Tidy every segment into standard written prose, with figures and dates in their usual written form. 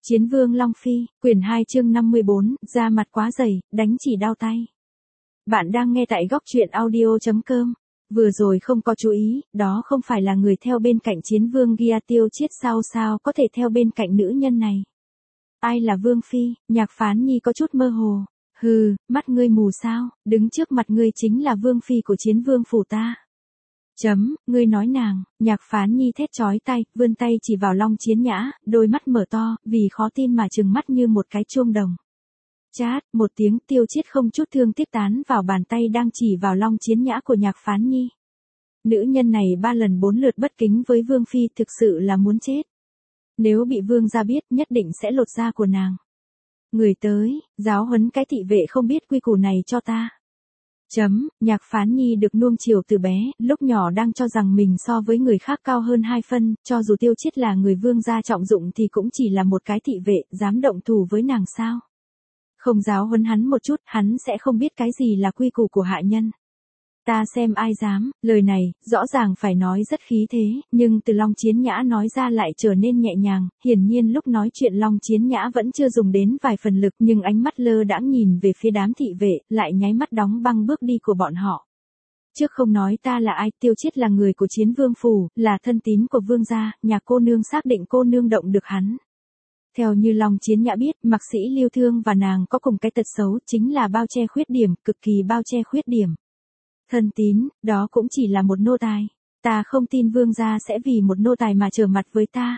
Chiến vương Long Phi, quyển 2 chương 54, da mặt quá dày, đánh chỉ đau tay. Bạn đang nghe tại góc truyện audio.com. Vừa rồi không có chú ý, đó không phải là người theo bên cạnh chiến vương Gia Tiêu Chiết sao có thể theo bên cạnh nữ nhân này. Ai là Vương Phi? Nhạc Phán Nhi có chút mơ hồ. Hừ, mắt ngươi mù sao, đứng trước mặt ngươi chính là Vương Phi của chiến vương phủ ta. Ngươi nói nàng, Nhạc Phán Nhi thét chói tay, vươn tay chỉ vào Long Chiến Nhã, đôi mắt mở to, vì khó tin mà trừng mắt như một cái chuông đồng. Chát, một tiếng Tiêu Chiết không chút thương tiếc tán vào bàn tay đang chỉ vào Long Chiến Nhã của Nhạc Phán Nhi. Nữ nhân này 3 lần 4 lượt bất kính với Vương Phi thực sự là muốn chết. Nếu bị Vương gia biết nhất định sẽ lột da của nàng. Người tới, giáo huấn cái thị vệ không biết quy củ này cho ta. Nhạc Phán Nhi được nuông chiều từ bé, lúc nhỏ đang cho rằng mình so với người khác cao hơn 2 phân, cho dù Tiêu Chiết là người vương gia trọng dụng thì cũng chỉ là một cái thị vệ, dám động thủ với nàng sao? Không giáo huấn hắn một chút, hắn sẽ không biết cái gì là quy củ của hạ nhân. Ta xem ai dám, lời này, rõ ràng phải nói rất khí thế, nhưng từ Long Chiến Nhã nói ra lại trở nên nhẹ nhàng, hiển nhiên lúc nói chuyện Long Chiến Nhã vẫn chưa dùng đến vài phần lực nhưng ánh mắt lơ đãng nhìn về phía đám thị vệ, lại nháy mắt đóng băng bước đi của bọn họ. Trước không nói ta là ai, Tiêu Chiết là người của chiến vương phủ, là thân tín của vương gia, nhà cô nương xác định cô nương động được hắn. Theo như Long Chiến Nhã biết, Mạc Sĩ Lưu Thương và nàng có cùng cái tật xấu chính là bao che khuyết điểm, cực kỳ bao che khuyết điểm. Thân tín, đó cũng chỉ là một nô tài. Ta không tin vương gia sẽ vì một nô tài mà trở mặt với ta.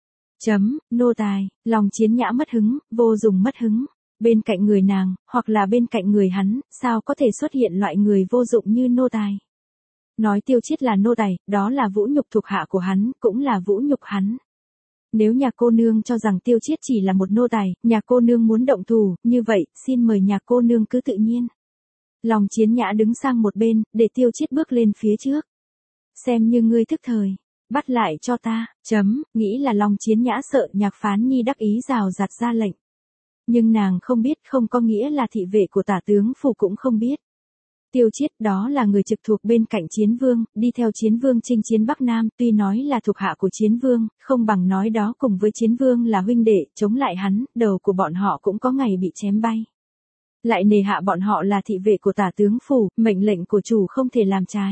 Nô tài, Long Chiến Nhã mất hứng, vô dụng mất hứng. Bên cạnh người nàng, hoặc là bên cạnh người hắn, sao có thể xuất hiện loại người vô dụng như nô tài. Nói Tiêu Chiết là nô tài, đó là vũ nhục thuộc hạ của hắn, cũng là vũ nhục hắn. Nếu nhà cô nương cho rằng Tiêu Chiết chỉ là một nô tài, nhà cô nương muốn động thủ, như vậy, xin mời nhà cô nương cứ tự nhiên. Long Chiến Nhã đứng sang một bên, để Tiêu Chiết bước lên phía trước. Xem như ngươi thức thời. Bắt lại cho ta. Nghĩ là Long Chiến Nhã sợ Nhạc Phán Nhi đắc ý rào rạt ra lệnh. Nhưng nàng không biết không có nghĩa là thị vệ của tả tướng phủ cũng không biết. Tiêu Chiết đó là người trực thuộc bên cạnh chiến vương, đi theo chiến vương chinh chiến Bắc Nam, tuy nói là thuộc hạ của chiến vương, không bằng nói đó cùng với chiến vương là huynh đệ, chống lại hắn, đầu của bọn họ cũng có ngày bị chém bay. Lại nề hạ bọn họ là thị vệ của tả tướng phủ, mệnh lệnh của chủ không thể làm trái.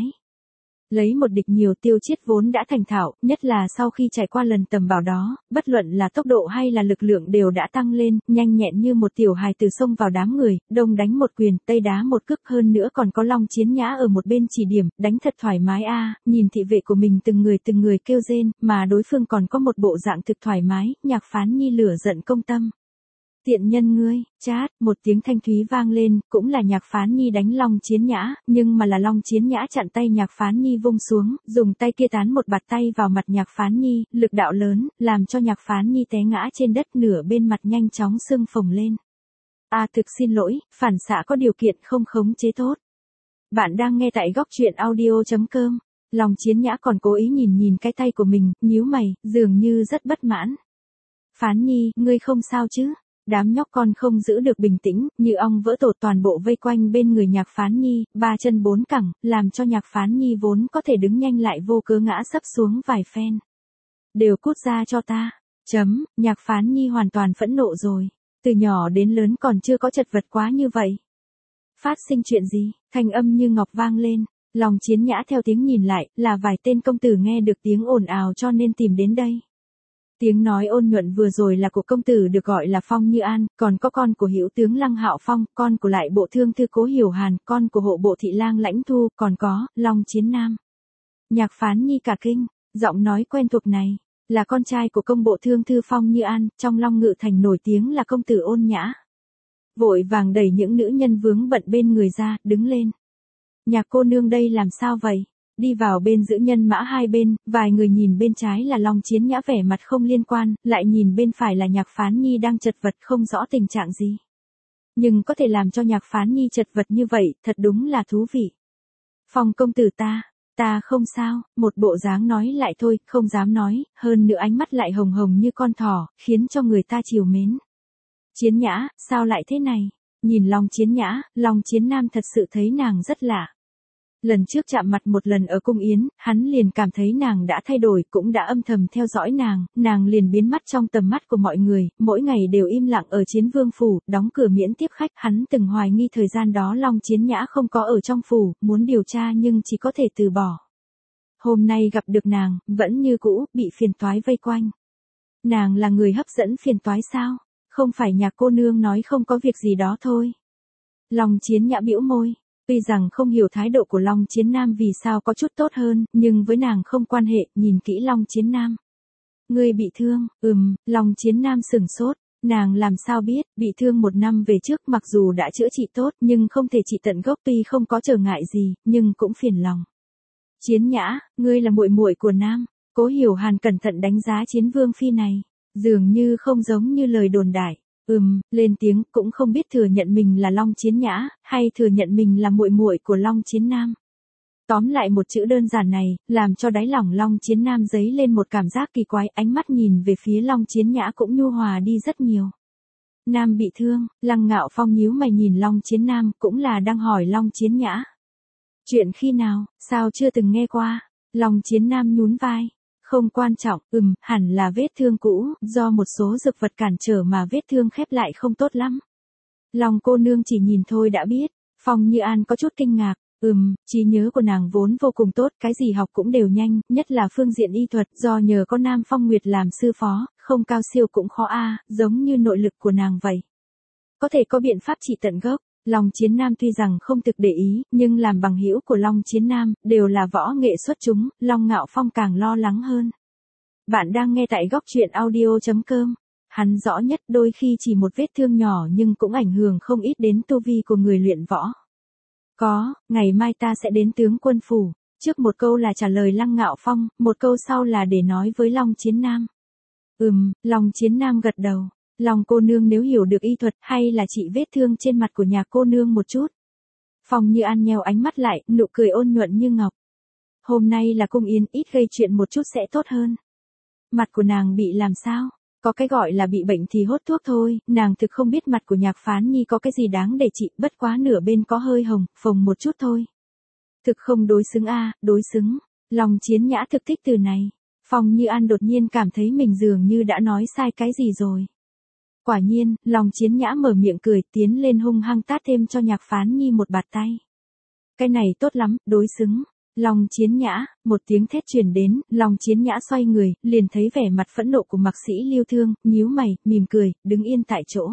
Lấy một địch nhiều, Tiêu Chiết vốn đã thành thạo, nhất là sau khi trải qua lần tầm bảo đó, bất luận là tốc độ hay là lực lượng đều đã tăng lên, nhanh nhẹn như một tiểu hài từ xông vào đám người, đông đánh một quyền, tây đá một cước, hơn nữa còn có Long Chiến Nhã ở một bên chỉ điểm, đánh thật thoải mái nhìn thị vệ của mình từng người kêu rên, mà đối phương còn có một bộ dạng thực thoải mái, Nhạc Phán Nhi lửa giận công tâm. Tiện nhân ngươi, chát, một tiếng thanh thúy vang lên, cũng là Nhạc Phán Nhi đánh Long Chiến Nhã, nhưng mà là Long Chiến Nhã chặn tay Nhạc Phán Nhi vung xuống, dùng tay kia tán một bạt tay vào mặt Nhạc Phán Nhi, lực đạo lớn, làm cho Nhạc Phán Nhi té ngã trên đất, nửa bên mặt nhanh chóng sưng phồng lên. Thực xin lỗi, phản xạ có điều kiện không khống chế tốt. Bạn đang nghe tại góc truyện audio.com. Long Chiến Nhã còn cố ý nhìn cái tay của mình, nhíu mày, dường như rất bất mãn. Phán Nhi, ngươi không sao chứ? Đám nhóc con không giữ được bình tĩnh, như ong vỡ tổ toàn bộ vây quanh bên người Nhạc Phán Nhi, 3 chân 4 cẳng, làm cho Nhạc Phán Nhi vốn có thể đứng nhanh lại vô cớ ngã sấp xuống vài phen. Đều cút ra cho ta. Nhạc Phán Nhi hoàn toàn phẫn nộ rồi. Từ nhỏ đến lớn còn chưa có chật vật quá như vậy. Phát sinh chuyện gì? Thanh âm như ngọc vang lên. Long Chiến Nhã theo tiếng nhìn lại, là vài tên công tử nghe được tiếng ồn ào cho nên tìm đến đây. Tiếng nói ôn nhuận vừa rồi là của công tử được gọi là Phong Như An, còn có con của hữu tướng Lăng Hạo Phong, con của lại bộ thương thư Cố Hiểu Hàn, con của hộ bộ thị lang Lãnh Thu, còn có Long Chiến Nam. Nhạc Phán Nhi cả kinh, giọng nói quen thuộc này là con trai của công bộ thương thư Phong Như An, trong Long Ngự thành nổi tiếng là công tử ôn nhã. Vội vàng đẩy những nữ nhân vướng bận bên người ra, đứng lên. Nhạc cô nương đây làm sao vậy? Đi vào bên giữ nhân mã hai bên, vài người nhìn bên trái là Long Chiến Nhã vẻ mặt không liên quan, lại nhìn bên phải là Nhạc Phán Nhi đang chật vật không rõ tình trạng gì. Nhưng có thể làm cho Nhạc Phán Nhi chật vật như vậy, thật đúng là thú vị. Phong công tử ta không sao, một bộ dáng nói lại thôi, không dám nói, hơn nữa ánh mắt lại hồng hồng như con thỏ, khiến cho người ta trìu mến. Chiến Nhã, sao lại thế này? Nhìn Long Chiến Nhã, Long Chiến Nam thật sự thấy nàng rất lạ. Lần trước chạm mặt một lần ở cung yến, hắn liền cảm thấy nàng đã thay đổi, cũng đã âm thầm theo dõi nàng liền biến mất trong tầm mắt của mọi người, mỗi ngày đều im lặng ở Chiến Vương phủ, đóng cửa miễn tiếp khách. Hắn từng hoài nghi thời gian đó Long Chiến Nhã không có ở trong phủ, muốn điều tra nhưng chỉ có thể từ bỏ. Hôm nay gặp được nàng, vẫn như cũ, bị phiền toái vây quanh. Nàng là người hấp dẫn phiền toái sao? Không phải nhà cô nương nói không có việc gì đó thôi. Long Chiến Nhã bĩu môi. Tuy rằng không hiểu thái độ của Long Chiến Nam vì sao có chút tốt hơn, nhưng với nàng không quan hệ, nhìn kỹ Long Chiến Nam. Ngươi bị thương, Long Chiến Nam sừng sốt, nàng làm sao biết, bị thương 1 năm về trước mặc dù đã chữa trị tốt nhưng không thể trị tận gốc, tuy không có trở ngại gì, nhưng cũng phiền lòng. Chiến Nhã, ngươi là muội muội của Nam, Cố Hiểu Hàn cẩn thận đánh giá Chiến Vương phi này, dường như không giống như lời đồn đại. Lên tiếng, cũng không biết thừa nhận mình là Long Chiến Nhã, hay thừa nhận mình là muội muội của Long Chiến Nam. Tóm lại một chữ đơn giản này, làm cho đáy lòng Long Chiến Nam dấy lên một cảm giác kỳ quái, ánh mắt nhìn về phía Long Chiến Nhã cũng nhu hòa đi rất nhiều. Nam bị thương, Lăng Ngạo Phong nhíu mày nhìn Long Chiến Nam, cũng là đang hỏi Long Chiến Nhã. Chuyện khi nào, sao chưa từng nghe qua? Long Chiến Nam nhún vai. Không quan trọng, hẳn là vết thương cũ, do một số dược vật cản trở mà vết thương khép lại không tốt lắm. Long cô nương chỉ nhìn thôi đã biết. Phong Như An có chút kinh ngạc. Trí nhớ của nàng vốn vô cùng tốt, cái gì học cũng đều nhanh, nhất là phương diện y thuật, do nhờ có Nam Phong Nguyệt làm sư phó, không cao siêu cũng khó giống như nội lực của nàng vậy. Có thể có biện pháp trị tận gốc. Long Chiến Nam tuy rằng không thực để ý, nhưng làm bằng hữu của Long Chiến Nam, đều là võ nghệ xuất chúng, Long Ngạo Phong càng lo lắng hơn. Bạn đang nghe tại góc truyện audio.com. Hắn rõ nhất, đôi khi chỉ một vết thương nhỏ nhưng cũng ảnh hưởng không ít đến tu vi của người luyện võ. Ngày mai ta sẽ đến tướng quân phủ. Trước một câu là trả lời Lăng Ngạo Phong, một câu sau là để nói với Long Chiến Nam. Long Chiến Nam gật đầu. Long cô nương nếu hiểu được y thuật, hay là trị vết thương trên mặt của nhà cô nương một chút. Phong Như An nheo ánh mắt lại, nụ cười ôn nhuận như ngọc. Hôm nay là cung yến, ít gây chuyện một chút sẽ tốt hơn. Mặt của nàng bị làm sao? Có cái gọi là bị bệnh thì hốt thuốc thôi, nàng thực không biết mặt của Nhạc Phán Nhi có cái gì đáng để trị, bất quá nửa bên có hơi hồng, phồng một chút thôi. Thực không đối xứng đối xứng. Long Chiến Nhã thực thích từ này. Phong Như An đột nhiên cảm thấy mình dường như đã nói sai cái gì rồi. Quả nhiên, Long Chiến Nhã mở miệng cười, tiến lên hung hăng tát thêm cho Nhạc Phán Nhi một bạt tay. Cái này tốt lắm, đối xứng. Long Chiến Nhã, một tiếng thét truyền đến, Long Chiến Nhã xoay người, liền thấy vẻ mặt phẫn nộ của Mạc Sĩ Lưu Thương, nhíu mày, mỉm cười, đứng yên tại chỗ.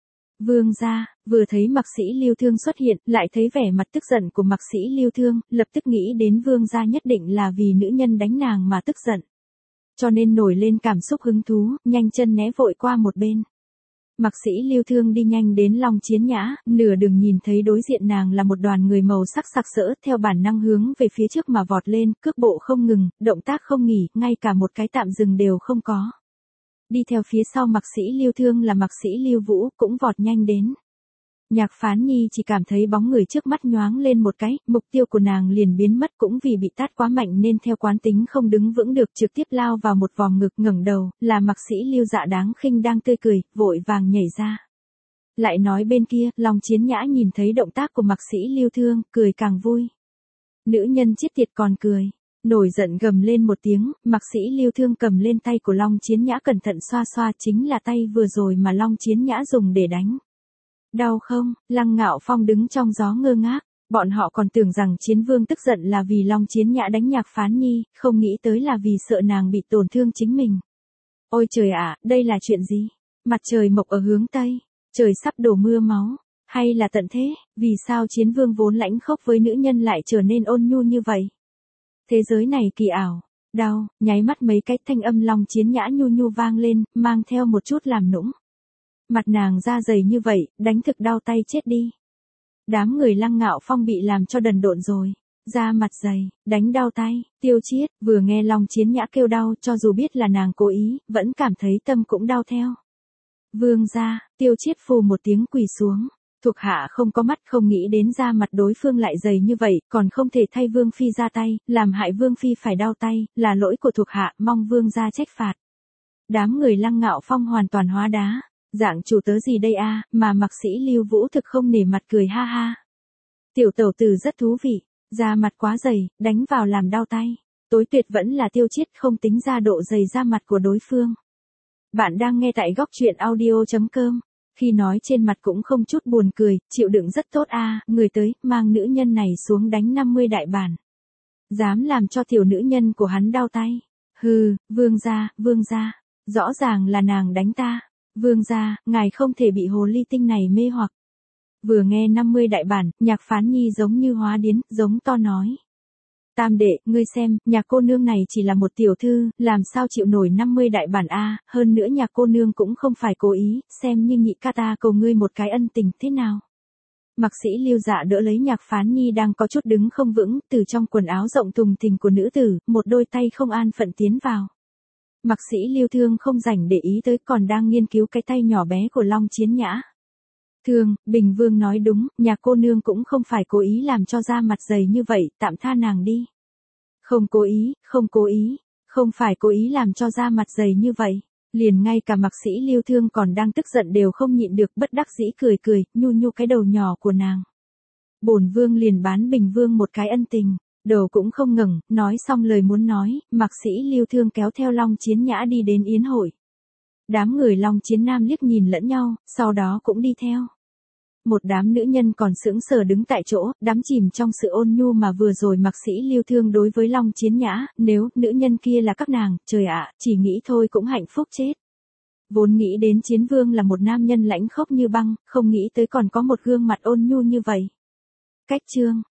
Vương gia, vừa thấy Mạc Sĩ Lưu Thương xuất hiện, lại thấy vẻ mặt tức giận của Mạc Sĩ Lưu Thương, lập tức nghĩ đến vương gia nhất định là vì nữ nhân đánh nàng mà tức giận. Cho nên nổi lên cảm xúc hứng thú, nhanh chân né vội qua một bên. Mạc Sĩ Lưu Thương đi nhanh đến Long Chiến Nhã, nửa đường nhìn thấy đối diện nàng là một đoàn người màu sắc sặc sỡ, theo bản năng hướng về phía trước mà vọt lên, cước bộ không ngừng, động tác không nghỉ, ngay cả một cái tạm dừng đều không có. Đi theo phía sau Mạc Sĩ Lưu Thương là Mạc Sĩ Lưu Vũ, cũng vọt nhanh đến. Nhạc Phán Nhi chỉ cảm thấy bóng người trước mắt nhoáng lên một cái, mục tiêu của nàng liền biến mất, cũng vì bị tát quá mạnh nên theo quán tính không đứng vững được, trực tiếp lao vào một vòng ngực. Ngẩng đầu, là Mạc Sĩ Lưu Dạ đáng khinh đang tươi cười, vội vàng nhảy ra. Lại nói bên kia, Long Chiến Nhã nhìn thấy động tác của Mạc Sĩ Lưu Thương, cười càng vui. Nữ nhân chết tiệt còn cười. Nổi giận gầm lên một tiếng, Mạc Sĩ Lưu Thương cầm lên tay của Long Chiến Nhã cẩn thận xoa xoa, chính là tay vừa rồi mà Long Chiến Nhã dùng để đánh. Đau không? Lăng Ngạo Phong đứng trong gió ngơ ngác, bọn họ còn tưởng rằng Chiến Vương tức giận là vì Long Chiến Nhã đánh Nhạc Phán Nhi, không nghĩ tới là vì sợ nàng bị tổn thương chính mình. Ôi trời ạ, đây là chuyện gì? Mặt trời mọc ở hướng Tây, trời sắp đổ mưa máu, hay là tận thế, vì sao Chiến Vương vốn lãnh khốc với nữ nhân lại trở nên ôn nhu như vậy? Thế giới này kỳ ảo, đau, nháy mắt mấy cái thanh âm Long Chiến Nhã nhu nhu vang lên, mang theo một chút làm nũng. Mặt nàng da dày như vậy, đánh thực đau tay chết đi. Đám người Lăng Ngạo Phong bị làm cho đần độn rồi. Da mặt dày, đánh đau tay, Tiêu Chiết, vừa nghe Long Chiến Nhã kêu đau, cho dù biết là nàng cố ý, vẫn cảm thấy tâm cũng đau theo. Vương gia, Tiêu Chiết phù một tiếng quỳ xuống. Thuộc hạ không có mắt, không nghĩ đến da mặt đối phương lại dày như vậy, còn không thể thay Vương Phi ra tay, làm hại Vương Phi phải đau tay, là lỗi của thuộc hạ, mong Vương gia trách phạt. Đám người Lăng Ngạo Phong hoàn toàn hóa đá. Dạng chủ tớ gì đây mà Mạc Sĩ Lưu Vũ thực không nể mặt cười ha ha. Tiểu tẩu tử rất thú vị, Da mặt quá dày, đánh vào làm đau tay. Tối tuyệt vẫn là Tiêu Chiết không tính ra độ dày da mặt của đối phương. Bạn đang nghe tại góc truyện audio.com. Khi nói trên mặt cũng không chút buồn cười, chịu đựng rất tốt người tới, mang nữ nhân này xuống đánh 50 đại bản. Dám làm cho tiểu nữ nhân của hắn đau tay. Hừ, vương gia, rõ ràng là nàng đánh ta. Vương gia, ngài không thể bị hồ ly tinh này mê hoặc. Vừa nghe 50 đại bản, Nhạc Phán Nhi giống như hóa điến, giống to nói. Tam đệ, ngươi xem, nhà cô nương này chỉ là một tiểu thư, làm sao chịu nổi 50 đại bản hơn nữa nhà cô nương cũng không phải cố ý, xem như nhị ca ta cầu ngươi một cái ân tình thế nào. Mạc Sĩ Lưu Dạ đỡ lấy Nhạc Phán Nhi đang có chút đứng không vững, từ trong quần áo rộng thùng thình của nữ tử, một đôi tay không an phận tiến vào. Mạc Sĩ Lưu Thương không rảnh để ý tới, còn đang nghiên cứu cái tay nhỏ bé của Long Chiến Nhã. Thương, Bình Vương nói đúng, nhà cô nương cũng không phải cố ý làm cho da mặt dày như vậy, tạm tha nàng đi. Không cố ý, không phải cố ý làm cho da mặt dày như vậy. Liền ngay cả Mạc Sĩ Lưu Thương còn đang tức giận đều không nhịn được, bất đắc dĩ cười, nhu nhu cái đầu nhỏ của nàng. Bổn vương liền bán Bình Vương một cái ân tình, đầu cũng không ngẩng, nói xong lời muốn nói, Mạc Sĩ Lưu Thương kéo theo Long Chiến Nhã đi đến yến hội. Đám người Long Chiến Nam liếc nhìn lẫn nhau, sau đó cũng đi theo. Một đám nữ nhân còn sững sờ đứng tại chỗ, đắm chìm trong sự ôn nhu mà vừa rồi Mạc Sĩ Lưu Thương đối với Long Chiến Nhã, nếu nữ nhân kia là các nàng, trời ạ, chỉ nghĩ thôi cũng hạnh phúc chết. Vốn nghĩ đến Chiến Vương là một nam nhân lãnh khốc như băng, không nghĩ tới còn có một gương mặt ôn nhu như vậy. Cách chương